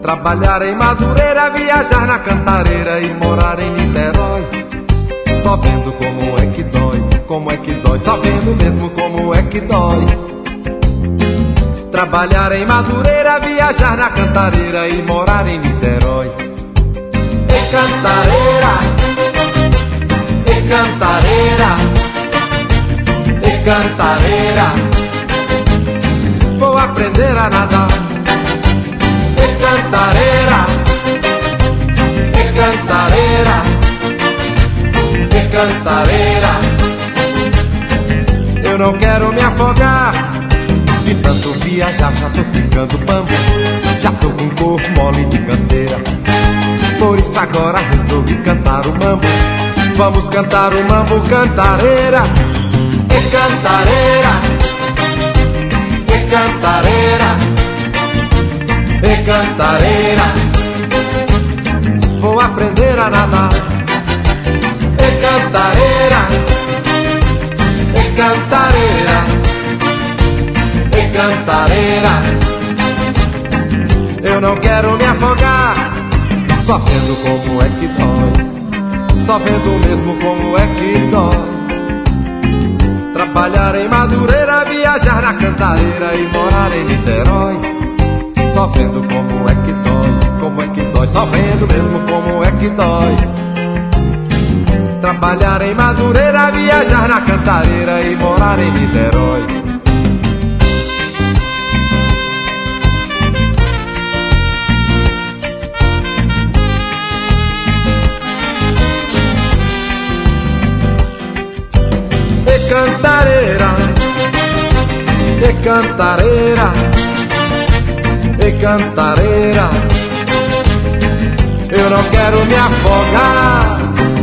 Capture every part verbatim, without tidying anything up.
Trabalhar em Madureira, viajar na Cantareira e morar em Niterói. Só vendo como é que dói, como é que dói, só vendo mesmo como é que dói. Trabalhar em Madureira, viajar na Cantareira e morar em Niterói. E Cantareira, e Cantareira, e Cantareira, vou aprender a nadar. E Cantareira, e Cantareira, e Cantareira, eu não quero me afogar. De tanto viajar já tô ficando bambu, já tô com corpo mole de canseira. Por isso agora resolvi cantar o mambo. Vamos cantar o mambo, Cantareira. E Cantareira, e Cantareira, e Cantareira, vou aprender a nadar. E Cantareira, e Cantareira, e Cantareira, eu não quero me afogar. Só vendo como é que dói, só vendo mesmo como é que dói. Trabalhar em Madureira, viajar na Cantareira e morar em Niterói. Só vendo como é que dói, como é que dói, só vendo mesmo como é que dói. Trabalhar em Madureira, viajar na Cantareira e morar em Niterói. E Cantareira, e Cantareira, e Cantareira, eu não quero me afogar.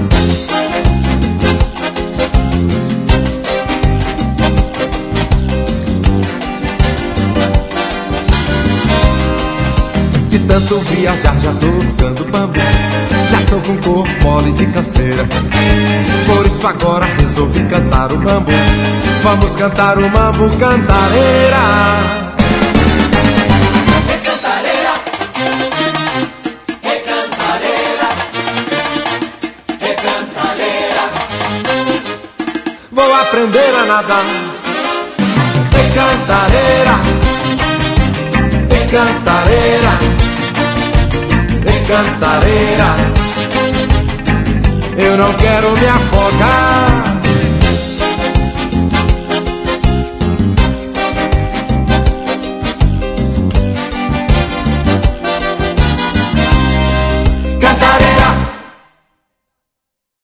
De tanto viajar já tô ficando bambu, já tô com corpo mole de canseira. Por isso agora resolvi cantar o mambo. Vamos cantar o mambo, Cantareira. E Cantareira, e Cantareira, e Cantareira, vou aprender a nadar. E Cantareira, e Cantareira, e Cantareira, eu não quero me afogar.